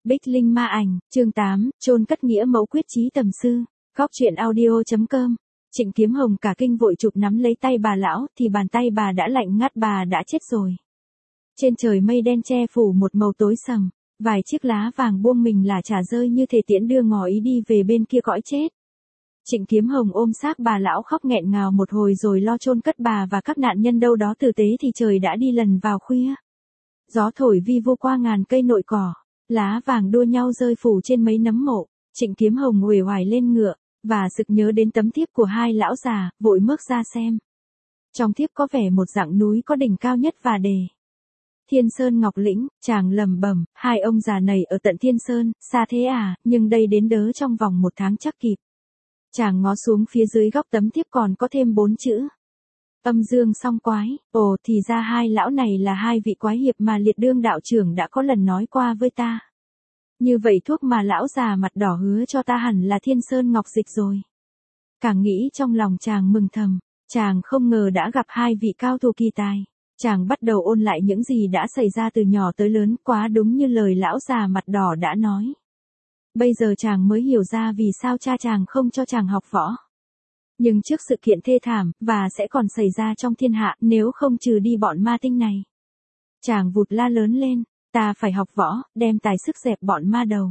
Bích Linh ma ảnh, chương 8, chôn cất nghĩa mẫu quyết chí tầm sư. Góc truyện audio.com. Trịnh Kiếm Hồng cả kinh vội chụp nắm lấy tay bà lão, thì bàn tay bà đã lạnh ngắt, bà đã chết rồi. Trên trời mây đen che phủ một màu tối sầm, vài chiếc lá vàng buông mình là trả rơi như thể tiễn đưa ngỏ ý đi về bên kia cõi chết. Trịnh Kiếm Hồng ôm xác bà lão khóc nghẹn ngào một hồi rồi lo chôn cất bà và các nạn nhân đâu đó tử tế thì trời đã đi lần vào khuya. Gió thổi vi vu qua ngàn cây nội cỏ, lá vàng đua nhau rơi phủ trên mấy nấm mộ. Trịnh Kiếm Hồng uể oải lên ngựa, và sực nhớ đến tấm thiếp của hai lão già, vội bước ra xem. Trong thiếp có vẻ một dặng núi có đỉnh cao nhất và đề Thiên Sơn Ngọc Lĩnh. Chàng lẩm bẩm, hai ông già này ở tận Thiên Sơn, xa thế à, nhưng đây đến đớ trong vòng 1 tháng chắc kịp. Chàng ngó xuống phía dưới góc tấm thiếp còn có thêm 4 chữ. Âm Dương Song Quái. Ồ, thì ra hai lão này là hai vị quái hiệp mà Liệt Đương đạo trưởng đã có lần nói qua với ta. Như vậy thuốc mà lão già mặt đỏ hứa cho ta hẳn là Thiên Sơn Ngọc Dịch rồi. Càng nghĩ trong lòng chàng mừng thầm, chàng không ngờ đã gặp hai vị cao thủ kỳ tài. Chàng bắt đầu ôn lại những gì đã xảy ra từ nhỏ tới lớn, quá đúng như lời lão già mặt đỏ đã nói. Bây giờ chàng mới hiểu ra vì sao cha chàng không cho chàng học võ. Nhưng trước sự kiện thê thảm, và sẽ còn xảy ra trong thiên hạ nếu không trừ đi bọn ma tinh này. Chàng vụt la lớn lên, ta phải học võ, đem tài sức dẹp bọn ma đầu.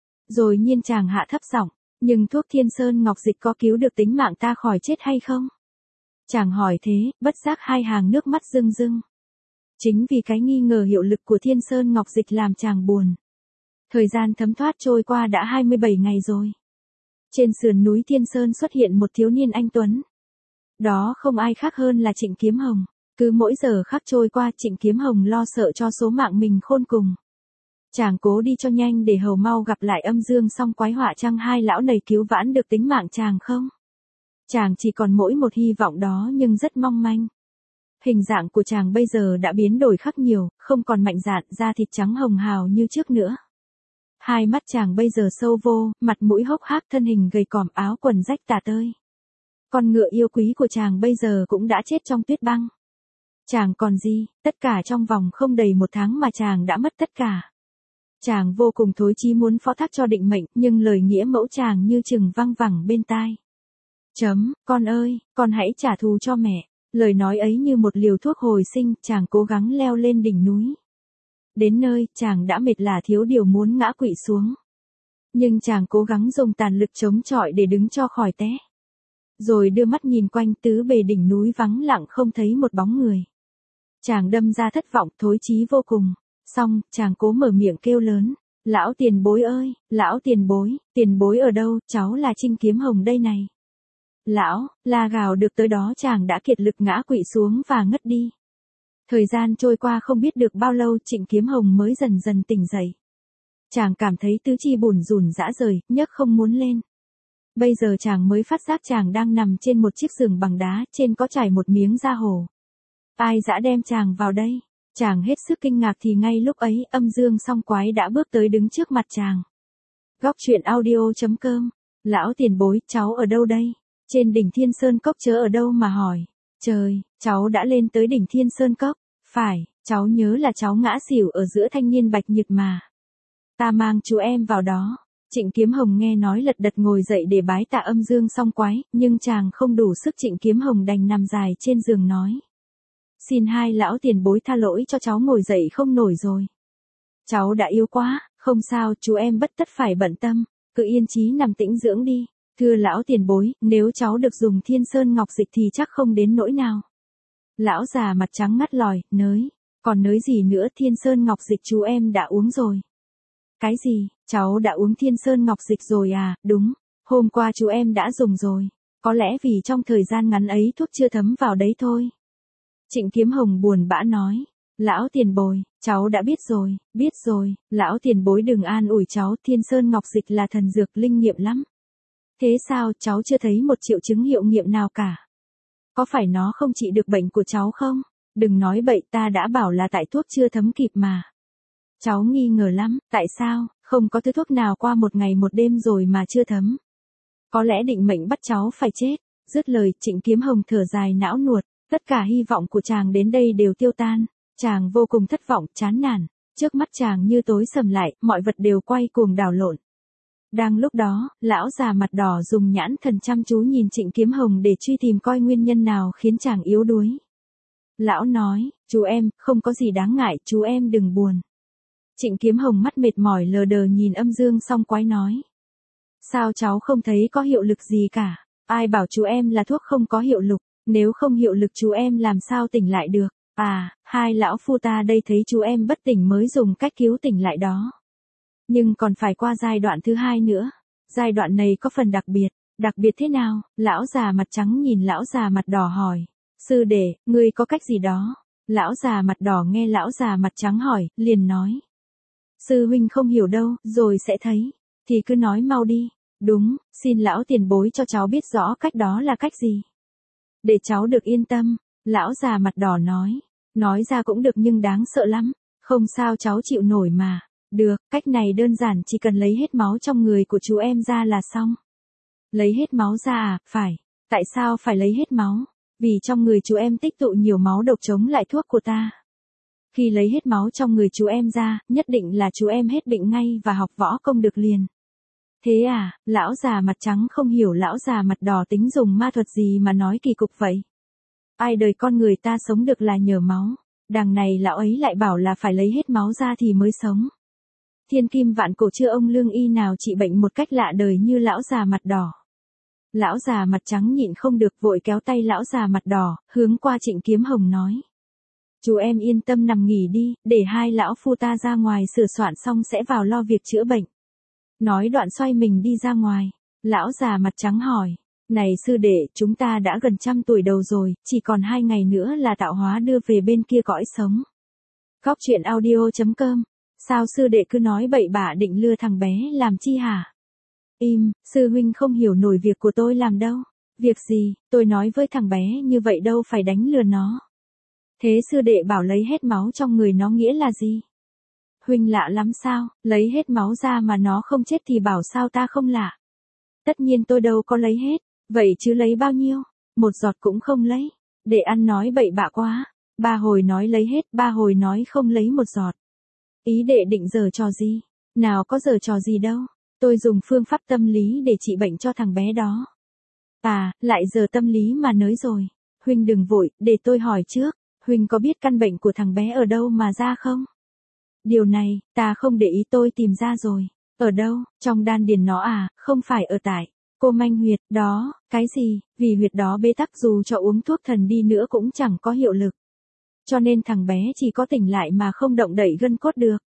Rồi nhiên chàng hạ thấp giọng, nhưng thuốc Thiên Sơn Ngọc Dịch có cứu được tính mạng ta khỏi chết hay không? Chàng hỏi thế, bất giác hai hàng nước mắt rưng rưng. Chính vì cái nghi ngờ hiệu lực của Thiên Sơn Ngọc Dịch làm chàng buồn. Thời gian thấm thoát trôi qua đã 27 ngày rồi. Trên sườn núi Thiên Sơn xuất hiện một thiếu niên anh tuấn. Đó không ai khác hơn là Trịnh Kiếm Hồng. Cứ mỗi giờ khắc trôi qua Trịnh Kiếm Hồng lo sợ cho số mạng mình khôn cùng. Chàng cố đi cho nhanh để hầu mau gặp lại Âm Dương Song Quái, họa chăng hai lão này cứu vãn được tính mạng chàng không? Chàng chỉ còn mỗi một hy vọng đó nhưng rất mong manh. Hình dạng của chàng bây giờ đã biến đổi khác nhiều, không còn mạnh dạn, da thịt trắng hồng hào như trước nữa. Hai mắt chàng bây giờ sâu vô, mặt mũi hốc hác, thân hình gầy còm, áo quần rách tả tơi. Con ngựa yêu quý của chàng bây giờ cũng đã chết trong tuyết băng. Chàng còn gì, tất cả trong vòng không đầy 1 tháng mà chàng đã mất tất cả. Chàng vô cùng thối chí muốn phó thác cho định mệnh, nhưng lời nghĩa mẫu chàng như chừng văng vẳng bên tai. Con ơi, con hãy trả thù cho mẹ. Lời nói ấy như một liều thuốc hồi sinh, chàng cố gắng leo lên đỉnh núi. Đến nơi, chàng đã mệt lả thiếu điều muốn ngã quỵ xuống. Nhưng chàng cố gắng dùng tàn lực chống chọi để đứng cho khỏi té. Rồi đưa mắt nhìn quanh, tứ bề đỉnh núi vắng lặng không thấy một bóng người. Chàng đâm ra thất vọng, thối chí vô cùng. Xong, chàng cố mở miệng kêu lớn. Lão tiền bối ơi, lão tiền bối ở đâu, cháu là Trịnh Kiếm Hồng đây này. Lão, la gào được tới đó chàng đã kiệt lực ngã quỵ xuống và ngất đi. Thời gian trôi qua không biết được bao lâu Trịnh Kiếm Hồng mới dần dần tỉnh dậy. Chàng cảm thấy tứ chi bủn rủn rã rời, nhấc không muốn lên. Bây giờ chàng mới phát giác chàng đang nằm trên một chiếc giường bằng đá, trên có trải một miếng da hổ. Ai dã đem chàng vào đây? Chàng hết sức kinh ngạc thì ngay lúc ấy Âm Dương Song Quái đã bước tới đứng trước mặt chàng. Góc truyện audio.com. Lão tiền bối, cháu ở đâu đây? Trên đỉnh Thiên Sơn Cốc chớ ở đâu mà hỏi. Trời, cháu đã lên tới đỉnh Thiên Sơn Cốc. Phải, cháu nhớ là cháu ngã xỉu ở giữa thanh niên bạch nhật mà. Ta mang chú em vào đó. Trịnh Kiếm Hồng nghe nói lật đật ngồi dậy để bái tạ Âm Dương Song Quái, nhưng chàng không đủ sức. Trịnh Kiếm Hồng đành nằm dài trên giường nói. Xin hai lão tiền bối tha lỗi cho cháu ngồi dậy không nổi rồi. Cháu đã yếu quá, không sao, chú em bất tất phải bận tâm, cứ yên chí nằm tĩnh dưỡng đi. Thưa lão tiền bối, nếu cháu được dùng Thiên Sơn Ngọc Dịch thì chắc không đến nỗi nào. Lão già mặt trắng ngắt lòi, nới, còn nới gì nữa, Thiên Sơn Ngọc Dịch chú em đã uống rồi. Cái gì, cháu đã uống Thiên Sơn Ngọc Dịch rồi à? Đúng, hôm qua chú em đã dùng rồi, có lẽ vì trong thời gian ngắn ấy thuốc chưa thấm vào đấy thôi. Trịnh Kiếm Hồng buồn bã nói, lão tiền bối, cháu đã biết rồi, lão tiền bối đừng an ủi cháu, Thiên Sơn Ngọc Dịch là thần dược linh nghiệm lắm. Thế sao, cháu chưa thấy một triệu chứng hiệu nghiệm nào cả? Có phải nó không trị được bệnh của cháu không? Đừng nói bậy, ta đã bảo là tại thuốc chưa thấm kịp mà. Cháu nghi ngờ lắm, tại sao, không có thứ thuốc nào qua 1 ngày 1 đêm rồi mà chưa thấm? Có lẽ định mệnh bắt cháu phải chết. Dứt lời, Trịnh Kiếm Hồng thở dài não nuột, tất cả hy vọng của chàng đến đây đều tiêu tan. Chàng vô cùng thất vọng, chán nản. Trước mắt chàng như tối sầm lại, mọi vật đều quay cuồng đảo lộn. Đang lúc đó, lão già mặt đỏ dùng nhãn thần chăm chú nhìn Trịnh Kiếm Hồng để truy tìm coi nguyên nhân nào khiến chàng yếu đuối. Lão nói, chú em, không có gì đáng ngại, chú em đừng buồn. Trịnh Kiếm Hồng mắt mệt mỏi lờ đờ nhìn Âm Dương Song Quái nói. Sao cháu không thấy có hiệu lực gì cả? Ai bảo chú em là thuốc không có hiệu lực, nếu không hiệu lực chú em làm sao tỉnh lại được? À, hai lão phu ta đây thấy chú em bất tỉnh mới dùng cách cứu tỉnh lại đó. Nhưng còn phải qua giai đoạn thứ hai nữa. Giai đoạn này có phần đặc biệt thế nào? Lão già mặt trắng nhìn lão già mặt đỏ hỏi. Sư đệ, ngươi có cách gì đó? Lão già mặt đỏ nghe lão già mặt trắng hỏi, liền nói. Sư huynh không hiểu đâu, rồi sẽ thấy. Thì cứ nói mau đi. Đúng, xin lão tiền bối cho cháu biết rõ cách đó là cách gì. Để cháu được yên tâm, lão già mặt đỏ nói. Nói ra cũng được nhưng đáng sợ lắm. Không sao cháu chịu nổi mà. Được, cách này đơn giản chỉ cần lấy hết máu trong người của chú em ra là xong. Lấy hết máu ra à? Phải. Tại sao phải lấy hết máu? Vì trong người chú em tích tụ nhiều máu độc chống lại thuốc của ta. Khi lấy hết máu trong người chú em ra, nhất định là chú em hết bệnh ngay và học võ công được liền. Thế à, lão già mặt trắng không hiểu lão già mặt đỏ tính dùng ma thuật gì mà nói kỳ cục vậy. Ai đời con người ta sống được là nhờ máu. Đằng này lão ấy lại bảo là phải lấy hết máu ra thì mới sống. Thiên kim vạn cổ chưa ông lương y nào trị bệnh một cách lạ đời như lão già mặt đỏ. Lão già mặt trắng nhịn không được vội kéo tay lão già mặt đỏ, hướng qua Trịnh Kiếm Hồng nói. Chú em yên tâm nằm nghỉ đi, để hai lão phu ta ra ngoài sửa soạn xong sẽ vào lo việc chữa bệnh. Nói đoạn xoay mình đi ra ngoài. Lão già mặt trắng hỏi. Này sư đệ, chúng ta đã gần 100 tuổi đầu rồi, chỉ còn 2 ngày nữa là tạo hóa đưa về bên kia cõi sống. Góc truyện audio.com. Sao sư đệ cứ nói bậy bạ định lừa thằng bé làm chi hả? Im, sư huynh không hiểu nổi việc của tôi làm đâu. Việc gì, tôi nói với thằng bé như vậy đâu phải đánh lừa nó. Thế sư đệ bảo lấy hết máu trong người nó nghĩa là gì? Huynh lạ lắm sao, lấy hết máu ra mà nó không chết thì bảo sao ta không lạ. Tất nhiên tôi đâu có lấy hết, vậy chứ lấy bao nhiêu? Một giọt cũng không lấy. Để ăn nói bậy bạ quá. 3 hồi nói lấy hết, 3 hồi nói không lấy một giọt. Ý đệ định giở trò gì? Nào có giở trò gì đâu. Tôi dùng phương pháp tâm lý để trị bệnh cho thằng bé đó. À, lại giờ tâm lý mà nới rồi. Huynh đừng vội, để tôi hỏi trước. Huynh có biết căn bệnh của thằng bé ở đâu mà ra không? Điều này, ta không để ý tôi tìm ra rồi. Ở đâu? Trong đan điền nó à, không phải ở tại cô manh huyệt, đó, cái gì, vì huyệt đó bế tắc dù cho uống thuốc thần đi nữa cũng chẳng có hiệu lực. Cho nên thằng bé chỉ có tỉnh lại mà không động đậy gân cốt được.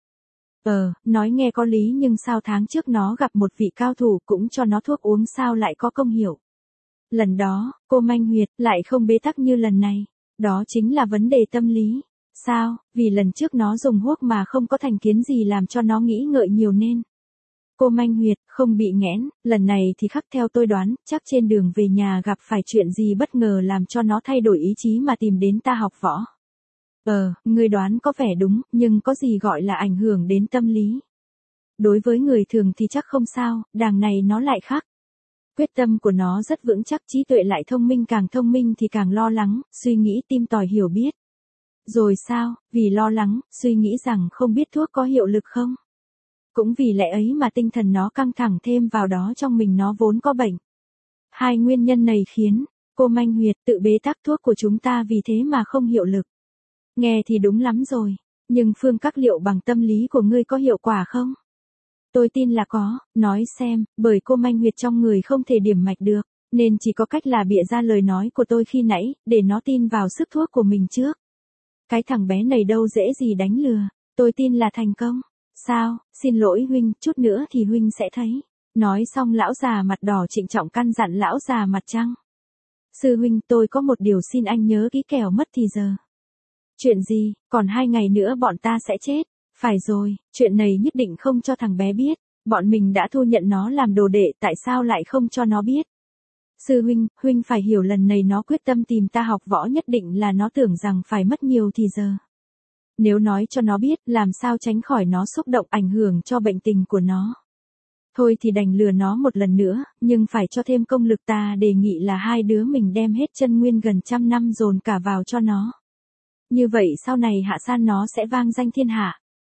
Nói nghe có lý nhưng sao tháng trước nó gặp một vị cao thủ cũng cho nó thuốc uống sao lại có công hiệu. Lần đó, cô manh huyệt lại không bế tắc như lần này. Đó chính là vấn đề tâm lý. Sao? Vì lần trước nó dùng thuốc mà không có thành kiến gì làm cho nó nghĩ ngợi nhiều nên. Cô manh huyệt không bị nghẽn, lần này thì khắc theo tôi đoán, chắc trên đường về nhà gặp phải chuyện gì bất ngờ làm cho nó thay đổi ý chí mà tìm đến ta học võ. Ngươi đoán có vẻ đúng, nhưng có gì gọi là ảnh hưởng đến tâm lý. Đối với người thường thì chắc không sao, đằng này nó lại khác. Quyết tâm của nó rất vững chắc, trí tuệ lại thông minh, càng thông minh thì càng lo lắng, suy nghĩ tìm tòi hiểu biết. Rồi sao, vì lo lắng, suy nghĩ rằng không biết thuốc có hiệu lực không? Cũng vì lẽ ấy mà tinh thần nó căng thẳng, thêm vào đó trong mình nó vốn có bệnh. Hai nguyên nhân này khiến cô manh huyệt tự bế tắc thuốc của chúng ta vì thế mà không hiệu lực. Nghe thì đúng lắm rồi, nhưng phương các liệu bằng tâm lý của ngươi có hiệu quả không? Tôi tin là có, nói xem, bởi cô manh huyệt trong người không thể điểm mạch được, nên chỉ có cách là bịa ra lời nói của tôi khi nãy, để nó tin vào sức thuốc của mình trước. Cái thằng bé này đâu dễ gì đánh lừa, tôi tin là thành công. Sao, xin lỗi huynh, chút nữa thì huynh sẽ thấy. Nói xong lão già mặt đỏ trịnh trọng căn dặn lão già mặt trắng. Sư huynh, tôi có một điều xin anh nhớ kỹ kẻo mất thì giờ. Chuyện gì, còn 2 ngày nữa bọn ta sẽ chết. Phải rồi, chuyện này nhất định không cho thằng bé biết. Bọn mình đã thu nhận nó làm đồ đệ, tại sao lại không cho nó biết? Sư huynh, huynh phải hiểu lần này nó quyết tâm tìm ta học võ nhất định là nó tưởng rằng phải mất nhiều thì giờ. Nếu nói cho nó biết, làm sao tránh khỏi nó xúc động ảnh hưởng cho bệnh tình của nó. Thôi thì đành lừa nó một lần nữa, nhưng phải cho thêm công lực, ta đề nghị là hai đứa mình đem hết chân nguyên gần 100 năm dồn cả vào cho nó. Như vậy sau này hạ san nó sẽ vang danh thiên hạ.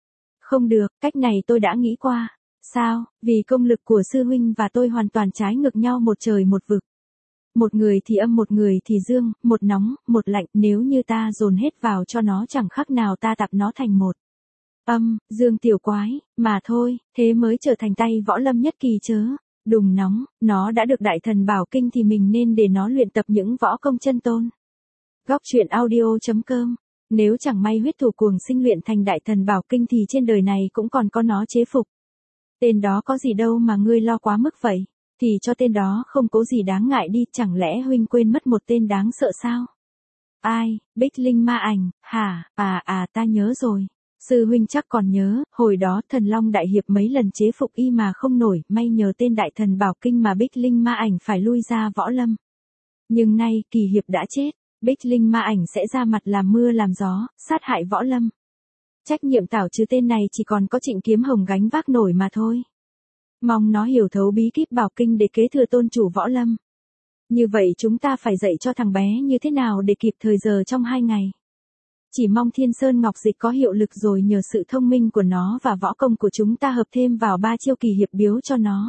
Không được, cách này tôi đã nghĩ qua. Sao, vì công lực của sư huynh và tôi hoàn toàn trái ngược nhau một trời một vực. Một người thì âm một người thì dương, một nóng, một lạnh, nếu như ta dồn hết vào cho nó chẳng khác nào ta tạp nó thành một âm, dương tiểu quái, mà thôi, thế mới trở thành tay võ lâm nhất kỳ chớ. Đùng nóng, nó đã được đại thần bảo kinh thì mình nên để nó luyện tập những võ công chân tôn. Góc truyện audio.com. Nếu chẳng may huyết thủ cuồng sinh luyện thành đại thần bảo kinh thì trên đời này cũng còn có nó chế phục. Tên đó có gì đâu mà ngươi lo quá mức vậy, thì cho tên đó không có gì đáng ngại đi, chẳng lẽ huynh quên mất một tên đáng sợ sao? Ai, Bích Linh ma ảnh, hả, ta nhớ rồi. Sư huynh chắc còn nhớ, hồi đó thần long đại hiệp mấy lần chế phục y mà không nổi, may nhờ tên đại thần bảo kinh mà Bích Linh ma ảnh phải lui ra võ lâm. Nhưng nay, kỳ hiệp đã chết, Bích Linh ma ảnh sẽ ra mặt làm mưa làm gió, sát hại võ lâm. Trách nhiệm tảo trừ tên này chỉ còn có Trịnh Kiếm Hồng gánh vác nổi mà thôi. Mong nó hiểu thấu bí kíp bảo kinh để kế thừa tôn chủ võ lâm. Như vậy chúng ta phải dạy cho thằng bé như thế nào để kịp thời giờ trong 2 ngày. Chỉ mong Thiên Sơn Ngọc Dịch có hiệu lực rồi nhờ sự thông minh của nó và võ công của chúng ta hợp thêm vào 3 chiêu kỳ hiệp biếu cho nó.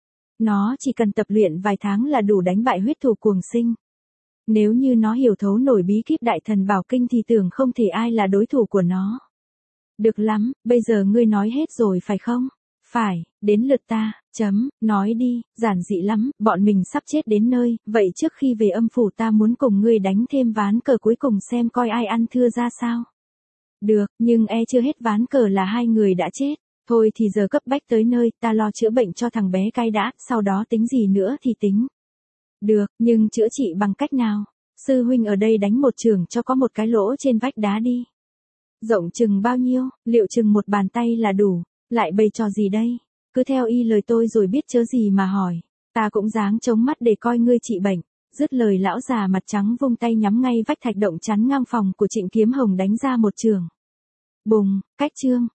Nó chỉ cần tập luyện vài tháng là đủ đánh bại huyết thủ cuồng sinh. Nếu như nó hiểu thấu nổi bí kíp đại thần bảo kinh thì tưởng không thể ai là đối thủ của nó. Được lắm, bây giờ ngươi nói hết rồi phải không? Phải, đến lượt ta, nói đi, giản dị lắm, bọn mình sắp chết đến nơi, vậy trước khi về âm phủ ta muốn cùng ngươi đánh thêm ván cờ cuối cùng xem coi ai ăn thưa ra sao. Được, nhưng chưa hết ván cờ là 2 người đã chết, thôi thì giờ cấp bách tới nơi, ta lo chữa bệnh cho thằng bé cai đã, sau đó tính gì nữa thì tính. Được, nhưng chữa trị bằng cách nào? Sư huynh ở đây đánh một chưởng cho có một cái lỗ trên vách đá đi. Rộng chừng bao nhiêu, liệu chừng một bàn tay là đủ, lại bày trò gì đây? Cứ theo y lời tôi rồi biết chớ gì mà hỏi. Ta cũng dáng chống mắt để coi ngươi trị bệnh. Dứt lời lão già mặt trắng vung tay nhắm ngay vách thạch động chắn ngang phòng của Trịnh Kiếm Hồng đánh ra một chưởng. Bùng, cách chương,